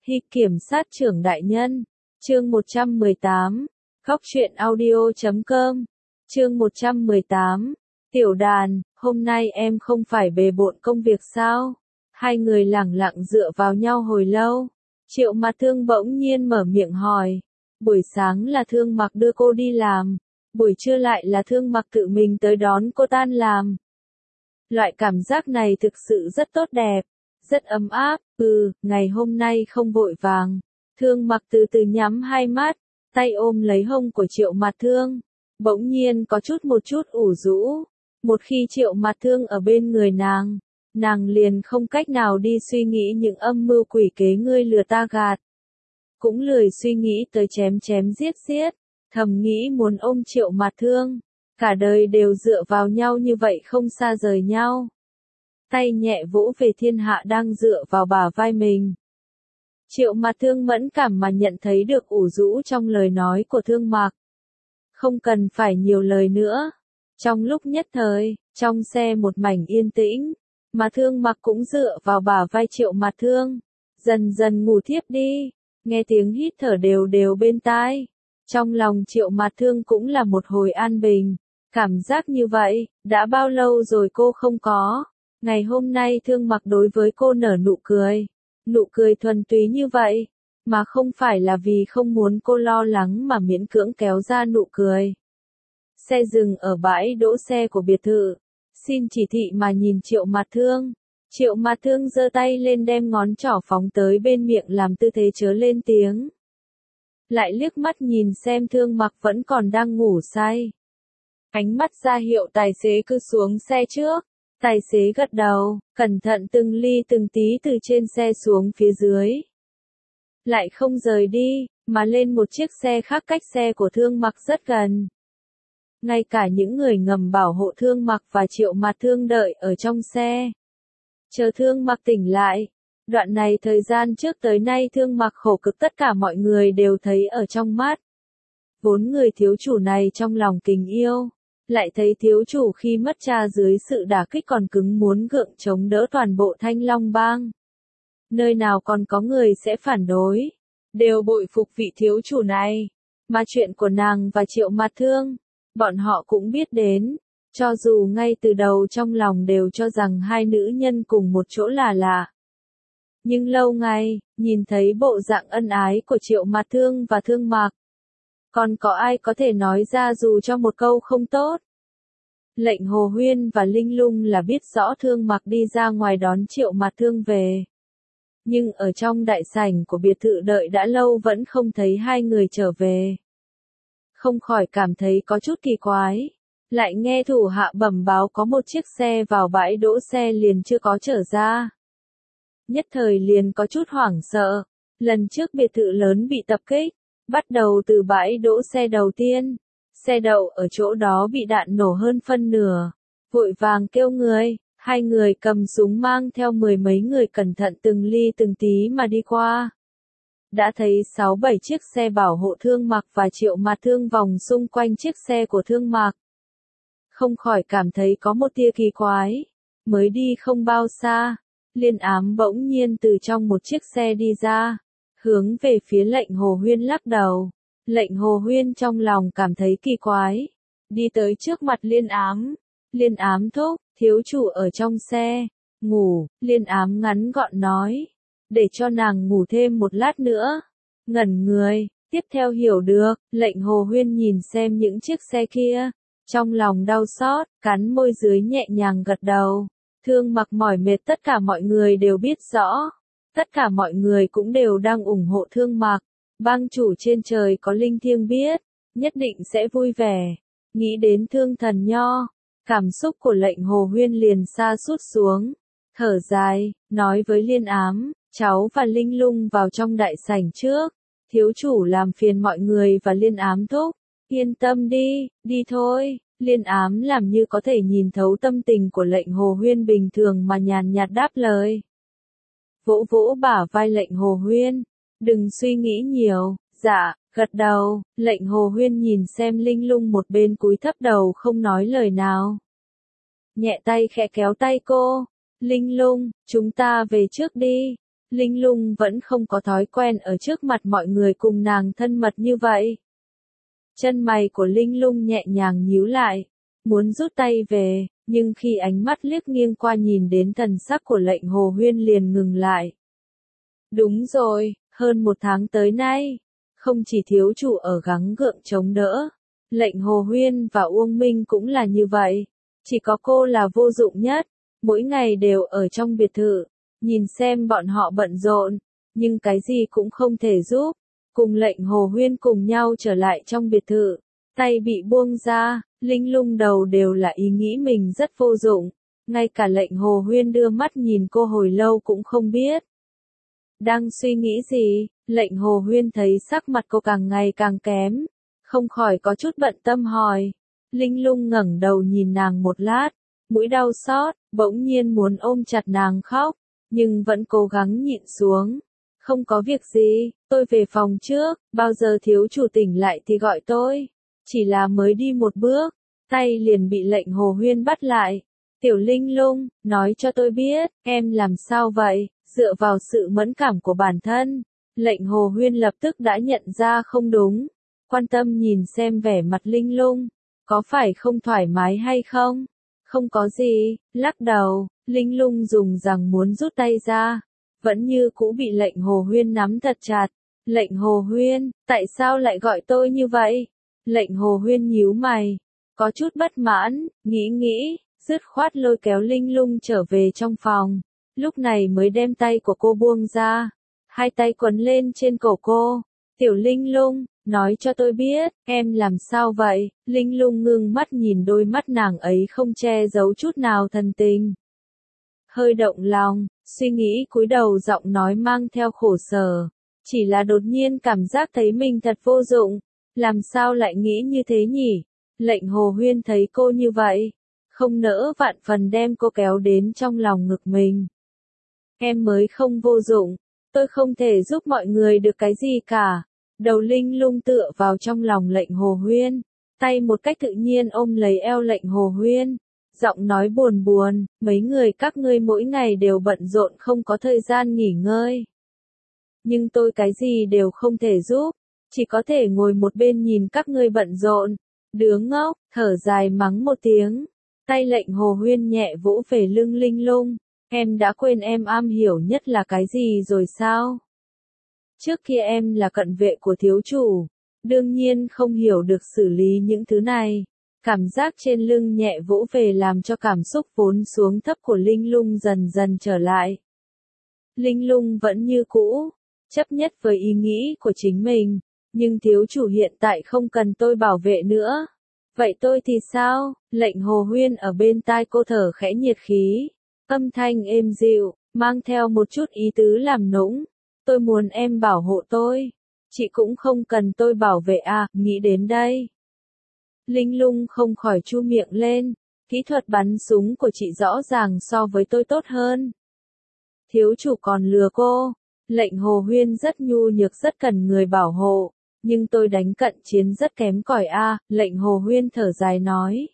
Hy kiểm sát trưởng đại nhân. Chương 118. Góc truyện audio.com. Chương 118. Tiểu đàn, hôm nay em không phải bề bộn công việc sao? Hai người lẳng lặng dựa vào nhau hồi lâu. Triệu Mạt Thương bỗng nhiên mở miệng hỏi. Buổi sáng là Thương Mặc đưa cô đi làm, buổi trưa lại là Thương Mặc tự mình tới đón cô tan làm. Loại cảm giác này thực sự rất tốt đẹp, rất ấm áp. Ngày hôm nay không vội vàng. Thương Mặc từ từ nhắm hai mắt, tay ôm lấy hông của Triệu Mạt Thương, bỗng nhiên có một chút ủ rũ. Một khi Triệu Mạt Thương ở bên người nàng liền không cách nào đi suy nghĩ những âm mưu quỷ kế ngươi lừa ta gạt. Cũng lười suy nghĩ tới chém chém giết giết, thầm nghĩ muốn ôm Triệu Mạt Thương, cả đời đều dựa vào nhau như vậy không xa rời nhau. Tay nhẹ vỗ về thiên hạ đang dựa vào bả vai mình. Triệu Mạt Thương mẫn cảm mà nhận thấy được ủ rũ trong lời nói của Thương Mặc. Không cần phải nhiều lời nữa. Trong lúc nhất thời, trong xe một mảnh yên tĩnh, mà Thương Mặc cũng dựa vào bả vai Triệu Mạt Thương, dần dần ngủ thiếp đi, nghe tiếng hít thở đều đều bên tai. Trong lòng Triệu Mạt Thương cũng là một hồi an bình, cảm giác như vậy, đã bao lâu rồi cô không có. Ngày hôm nay Thương Mặc đối với cô nở nụ cười thuần túy như vậy, mà không phải là vì không muốn cô lo lắng mà miễn cưỡng kéo ra nụ cười. Xe dừng ở bãi đỗ xe của biệt thự, xin chỉ thị mà nhìn Triệu Mạt Thương. Triệu Mạt Thương giơ tay lên đem ngón trỏ phóng tới bên miệng làm tư thế chớ lên tiếng. Lại liếc mắt nhìn xem Thương Mặc vẫn còn đang ngủ say. Ánh mắt ra hiệu tài xế cứ xuống xe trước. Tài xế gật đầu, cẩn thận từng ly từng tí từ trên xe xuống phía dưới. Lại không rời đi, mà lên một chiếc xe khác cách xe của Thương Mặc rất gần. Ngay cả những người ngầm bảo hộ Thương Mặc và Triệu Mạt Thương đợi ở trong xe. Chờ Thương Mặc tỉnh lại. Đoạn này thời gian trước tới nay Thương Mặc khổ cực tất cả mọi người đều thấy ở trong mắt. Vốn người thiếu chủ này trong lòng tình yêu. Lại thấy thiếu chủ khi mất cha dưới sự đả kích còn cứng muốn gượng chống đỡ toàn bộ Thanh Long Bang. Nơi nào còn có người sẽ phản đối, đều bội phục vị thiếu chủ này. Mà chuyện của nàng và Triệu Mạt Thương, bọn họ cũng biết đến, cho dù ngay từ đầu trong lòng đều cho rằng hai nữ nhân cùng một chỗ là lạ. Nhưng lâu ngày, nhìn thấy bộ dạng ân ái của Triệu Mạt Thương và Thương Mặc, còn có ai có thể nói ra dù cho một câu không tốt. Lệnh Hồ Huyên và Linh Lung là biết rõ Thương Mặc đi ra ngoài đón Triệu Mạt Thương về. Nhưng ở trong đại sảnh của biệt thự đợi đã lâu vẫn không thấy hai người trở về. Không khỏi cảm thấy có chút kỳ quái. Lại nghe thủ hạ bẩm báo có một chiếc xe vào bãi đỗ xe liền chưa có trở ra. Nhất thời liền có chút hoảng sợ. Lần trước biệt thự lớn bị tập kích. Bắt đầu từ bãi đỗ xe đầu tiên, xe đậu ở chỗ đó bị đạn nổ hơn phân nửa, vội vàng kêu người, hai người cầm súng mang theo mười mấy người cẩn thận từng ly từng tí mà đi qua. Đã thấy 6-7 chiếc xe bảo hộ Thương Mặc và Triệu Mạt Thương vòng xung quanh chiếc xe của Thương Mặc. Không khỏi cảm thấy có một tia kỳ quái, mới đi không bao xa, Liên Ám bỗng nhiên từ trong một chiếc xe đi ra. Hướng về phía Lệnh Hồ Huyên lắc đầu. Lệnh Hồ Huyên trong lòng cảm thấy kỳ quái. Đi tới trước mặt Liên Ám. Liên Ám thúc, thiếu chủ ở trong xe. Ngủ, Liên Ám ngắn gọn nói. Để cho nàng ngủ thêm một lát nữa. Ngẩn người, tiếp theo hiểu được. Lệnh Hồ Huyên nhìn xem những chiếc xe kia. Trong lòng đau xót, cắn môi dưới nhẹ nhàng gật đầu. Thương Mặc mỏi mệt tất cả mọi người đều biết rõ. Tất cả mọi người cũng đều đang ủng hộ Thương Mặc. Bang chủ trên trời có linh thiêng biết, nhất định sẽ vui vẻ. Nghĩ đến Thương Thần Nho, cảm xúc của Lệnh Hồ Huyên liền sa sút xuống. Thở dài, nói với Liên Ám, cháu và Linh Lung vào trong đại sảnh trước. Thiếu chủ làm phiền mọi người và Liên Ám thúc. Yên tâm đi, đi thôi. Liên Ám làm như có thể nhìn thấu tâm tình của Lệnh Hồ Huyên bình thường mà nhàn nhạt đáp lời. Vỗ vỗ bả vai Lệnh Hồ Huyên. Đừng suy nghĩ nhiều. Dạ, gật đầu. Lệnh Hồ Huyên nhìn xem Linh Lung một bên cúi thấp đầu không nói lời nào. Nhẹ tay khẽ kéo tay cô. Linh Lung, chúng ta về trước đi. Linh Lung vẫn không có thói quen ở trước mặt mọi người cùng nàng thân mật như vậy. Chân mày của Linh Lung nhẹ nhàng nhíu lại, muốn rút tay về, nhưng khi ánh mắt liếc nghiêng qua nhìn đến thần sắc của Lệnh Hồ Huyên liền ngừng lại. Đúng rồi, hơn 1 tháng tới nay, không chỉ thiếu chủ ở gắng gượng chống đỡ, Lệnh Hồ Huyên và Uông Minh cũng là như vậy, chỉ có cô là vô dụng nhất, mỗi ngày đều ở trong biệt thự, nhìn xem bọn họ bận rộn, nhưng cái gì cũng không thể giúp. Cùng Lệnh Hồ Huyên cùng nhau trở lại trong biệt thự, tay bị buông ra, Linh Lung đầu đều là ý nghĩ mình rất vô dụng, ngay cả Lệnh Hồ Huyên đưa mắt nhìn cô hồi lâu cũng không biết. Đang suy nghĩ gì, Lệnh Hồ Huyên thấy sắc mặt cô càng ngày càng kém, không khỏi có chút bận tâm hỏi. Linh Lung ngẩng đầu nhìn nàng một lát, mũi đau xót, bỗng nhiên muốn ôm chặt nàng khóc, nhưng vẫn cố gắng nhịn xuống. Không có việc gì, tôi về phòng trước, bao giờ thiếu chủ tỉnh lại thì gọi tôi. Chỉ là mới đi một bước, tay liền bị Lệnh Hồ Huyên bắt lại. Tiểu Linh Lung, nói cho tôi biết, em làm sao vậy, dựa vào sự mẫn cảm của bản thân. Lệnh Hồ Huyên lập tức đã nhận ra không đúng, quan tâm nhìn xem vẻ mặt Linh Lung, có phải không thoải mái hay không? Không có gì, lắc đầu, Linh Lung dùng rằng muốn rút tay ra, vẫn như cũ bị Lệnh Hồ Huyên nắm thật chặt. Lệnh Hồ Huyên, tại sao lại gọi tôi như vậy? Lệnh Hồ Huyên nhíu mày, có chút bất mãn, nghĩ, dứt khoát lôi kéo Linh Lung trở về trong phòng, lúc này mới đem tay của cô buông ra, hai tay quấn lên trên cổ cô. Tiểu Linh Lung, nói cho tôi biết, em làm sao vậy? Linh Lung ngưng mắt nhìn đôi mắt nàng ấy không che giấu chút nào thần tình. Hơi động lòng, suy nghĩ cúi đầu giọng nói mang theo khổ sở. Chỉ là đột nhiên cảm giác thấy mình thật vô dụng. Làm sao lại nghĩ như thế nhỉ? Lệnh Hồ Huyên thấy cô như vậy, không nỡ vạn phần đem cô kéo đến trong lòng ngực mình. Em mới không vô dụng, tôi không thể giúp mọi người được cái gì cả. Đầu Linh Lung tựa vào trong lòng Lệnh Hồ Huyên, tay một cách tự nhiên ôm lấy eo Lệnh Hồ Huyên. Giọng nói buồn buồn, mấy người các ngươi mỗi ngày đều bận rộn không có thời gian nghỉ ngơi. Nhưng tôi cái gì đều không thể giúp, chỉ có thể ngồi một bên nhìn các ngươi bận rộn. Đứa ngốc, thở dài mắng một tiếng. Tay Lệnh Hồ Huyên nhẹ vỗ về lưng Linh Lung. Em đã quên em am hiểu nhất là cái gì rồi sao? Trước kia em là cận vệ của thiếu chủ, đương nhiên không hiểu được xử lý những thứ này. Cảm giác trên lưng nhẹ vỗ về làm cho cảm xúc vốn xuống thấp của Linh Lung dần dần trở lại. Linh Lung vẫn như cũ, chấp nhất với ý nghĩ của chính mình, nhưng thiếu chủ hiện tại không cần tôi bảo vệ nữa. Vậy tôi thì sao? Lệnh Hồ Huyên ở bên tai cô thở khẽ nhiệt khí, âm thanh êm dịu, mang theo một chút ý tứ làm nũng. Tôi muốn em bảo hộ tôi, chị cũng không cần tôi bảo vệ à, nghĩ đến đây. Linh Lung không khỏi chu miệng lên, kỹ thuật bắn súng của chị rõ ràng so với tôi tốt hơn. Thiếu chủ còn lừa cô. Lệnh Hồ Huyên rất nhu nhược rất cần người bảo hộ, nhưng tôi đánh cận chiến rất kém cỏi a. Lệnh Hồ Huyên thở dài nói.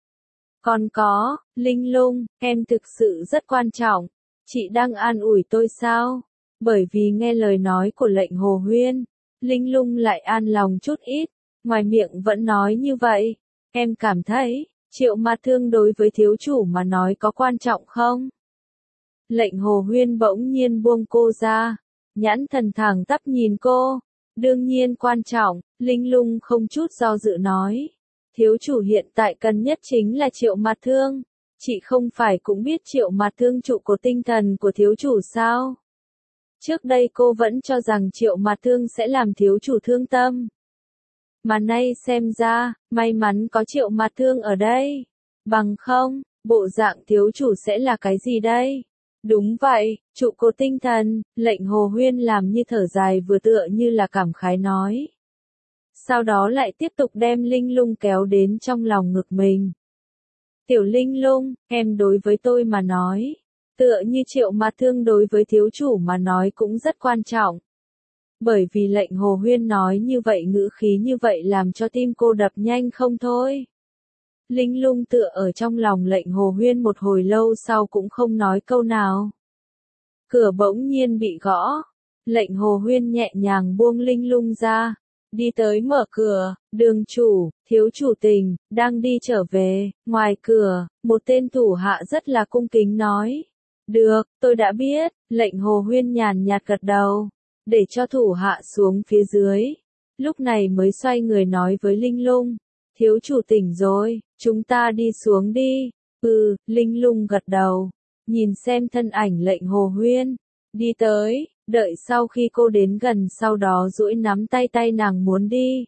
Còn có, Linh Lung, em thực sự rất quan trọng, chị đang an ủi tôi sao? Bởi vì nghe lời nói của Lệnh Hồ Huyên, Linh Lung lại an lòng chút ít, ngoài miệng vẫn nói như vậy. Em cảm thấy, Triệu Mạt Thương đối với thiếu chủ mà nói có quan trọng không? Lệnh Hồ Huyên bỗng nhiên buông cô ra, nhãn thần thẳng tắp nhìn cô. Đương nhiên quan trọng, Linh Lung không chút do dự nói. Thiếu chủ hiện tại cần nhất chính là Triệu Mạt Thương. Chị không phải cũng biết Triệu Mạt Thương trụ cột tinh thần của thiếu chủ sao? Trước đây cô vẫn cho rằng Triệu Mạt Thương sẽ làm thiếu chủ thương tâm. Mà nay xem ra, may mắn có Triệu Mạt Thương ở đây. Bằng không, bộ dạng thiếu chủ sẽ là cái gì đây? Đúng vậy, trụ cột tinh thần, Lệnh Hồ Huyên làm như thở dài vừa tựa như là cảm khái nói. Sau đó lại tiếp tục đem Linh Lung kéo đến trong lòng ngực mình. Tiểu Linh Lung, em đối với tôi mà nói, tựa như Triệu Mạt Thương đối với thiếu chủ mà nói cũng rất quan trọng. Bởi vì Lệnh Hồ Huyên nói như vậy ngữ khí như vậy làm cho tim cô đập nhanh không thôi. Linh Lung tựa ở trong lòng Lệnh Hồ Huyên một hồi lâu sau cũng không nói câu nào. cửa bỗng nhiên bị gõ. Lệnh Hồ Huyên nhẹ nhàng buông Linh Lung ra, đi tới mở cửa, đường chủ, thiếu chủ Tình, đang đi trở về. Ngoài cửa, một tên thủ hạ rất là cung kính nói. Được, tôi đã biết. Lệnh Hồ Huyên nhàn nhạt gật đầu, để cho thủ hạ xuống phía dưới. Lúc này mới xoay người nói với Linh Lung. Thiếu chủ tỉnh rồi, chúng ta đi xuống đi. Linh Lung gật đầu, nhìn xem thân ảnh Lệnh Hồ Huyên, đi tới, đợi sau khi cô đến gần sau đó duỗi nắm tay nàng muốn đi.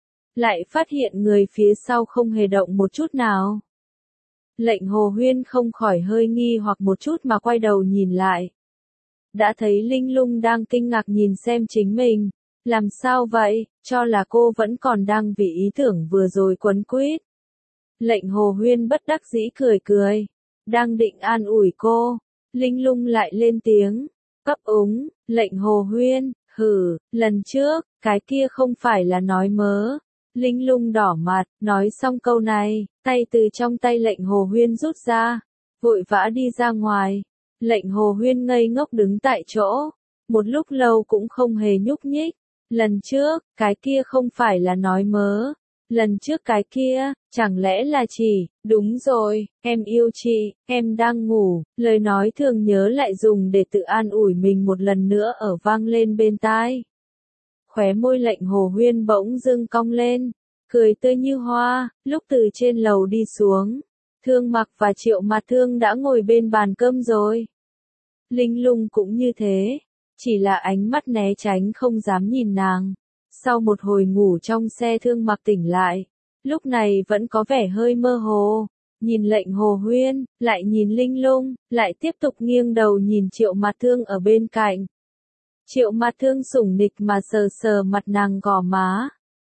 Lại phát hiện người phía sau không hề động một chút nào. Lệnh Hồ Huyên không khỏi hơi nghi hoặc một chút mà quay đầu nhìn lại. Đã thấy Linh Lung đang kinh ngạc nhìn xem chính mình. Làm sao vậy, cho là cô vẫn còn đang vì ý tưởng vừa rồi quấn quýt. Lệnh Hồ Huyên bất đắc dĩ cười. Đang định an ủi cô. Linh Lung lại lên tiếng. Cấp úng, Lệnh Hồ Huyên, lần trước, cái kia không phải là nói mớ. Linh Lung đỏ mặt, nói xong câu này, tay từ trong tay Lệnh Hồ Huyên rút ra, vội vã đi ra ngoài. Lệnh Hồ Huyên ngây ngốc đứng tại chỗ, một lúc lâu cũng không hề nhúc nhích. Lần trước, cái kia không phải là nói mớ. Lần trước cái kia, chẳng lẽ là chỉ, đúng rồi, em yêu chị, em đang ngủ, lời nói thường nhớ lại dùng để tự an ủi mình một lần nữa ở vang lên bên tai. Khóe môi Lệnh Hồ Huyên bỗng dưng cong lên, cười tươi như hoa. Lúc từ trên lầu đi xuống, Thương Mặc và Triệu Mạt Thương đã ngồi bên bàn cơm rồi. Linh Lung cũng như thế, chỉ là ánh mắt né tránh không dám nhìn nàng. Sau một hồi ngủ trong xe Thương Mặc tỉnh lại, lúc này vẫn có vẻ hơi mơ hồ, nhìn Lệnh Hồ Huyên, lại nhìn Linh Lung, lại tiếp tục nghiêng đầu nhìn Triệu Mạt Thương ở bên cạnh. Triệu Mạt Thương sủng nịch mà sờ sờ mặt nàng gò má.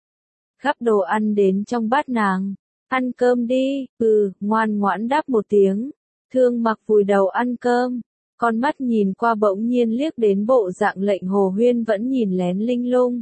Gắp đồ ăn đến trong bát nàng. Ăn cơm đi, ngoan ngoãn đáp một tiếng. Thương Mặc vùi đầu ăn cơm. Con mắt nhìn qua bỗng nhiên liếc đến bộ dạng Lệnh Hồ Huyên vẫn nhìn lén Linh Lung.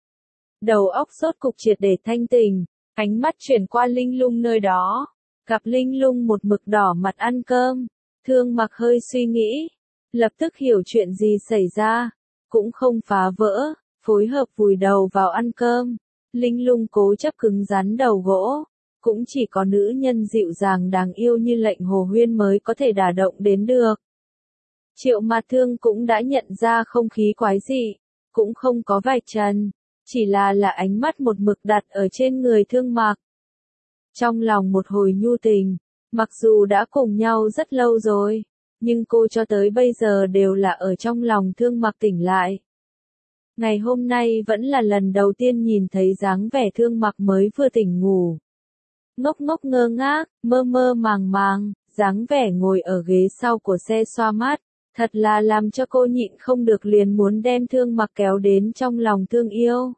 Đầu óc sốt cục triệt để thanh tỉnh, ánh mắt chuyển qua Linh Lung nơi đó. Gặp Linh Lung một mực đỏ mặt ăn cơm. Thương Mặc hơi suy nghĩ. Lập tức hiểu chuyện gì xảy ra. Cũng không phá vỡ, phối hợp vùi đầu vào ăn cơm. Linh Lung cố chấp cứng rắn đầu gỗ. Cũng chỉ có nữ nhân dịu dàng đáng yêu như Lệnh Hồ Huyên mới có thể đả động đến được. Triệu Mạt Thương cũng đã nhận ra không khí quái dị, cũng không có vạch trần, chỉ là ánh mắt một mực đặt ở trên người Thương Mặc. Trong lòng một hồi nhu tình, mặc dù đã cùng nhau rất lâu rồi, nhưng cô cho tới bây giờ đều là ở trong lòng Thương Mặc tỉnh lại. Ngày hôm nay vẫn là lần đầu tiên nhìn thấy dáng vẻ Thương Mặc mới vừa tỉnh ngủ. Ngốc ngốc ngơ ngác, mơ mơ màng màng, dáng vẻ ngồi ở ghế sau của xe xoa mát, thật là làm cho cô nhịn không được liền muốn đem Thương Mặc kéo đến trong lòng thương yêu.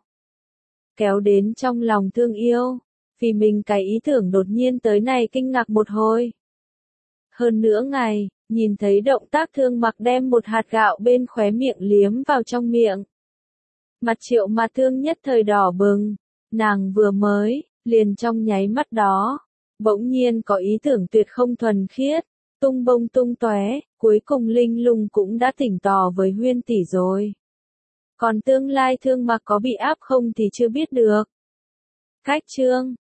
Kéo đến trong lòng thương yêu, vì mình cái ý tưởng đột nhiên tới này kinh ngạc một hồi. Hơn nữa ngày, nhìn thấy động tác Thương Mặc đem một hạt gạo bên khóe miệng liếm vào trong miệng. Mặt Triệu Mạt Thương nhất thời đỏ bừng, nàng vừa mới, liền trong nháy mắt đó, bỗng nhiên có ý tưởng tuyệt không thuần khiết, tung bông tung tóe, cuối cùng Linh Lung cũng đã thỉnh tò với Huyên tỷ rồi. Còn tương lai Thương Mặc có bị áp không thì chưa biết được. Cách chương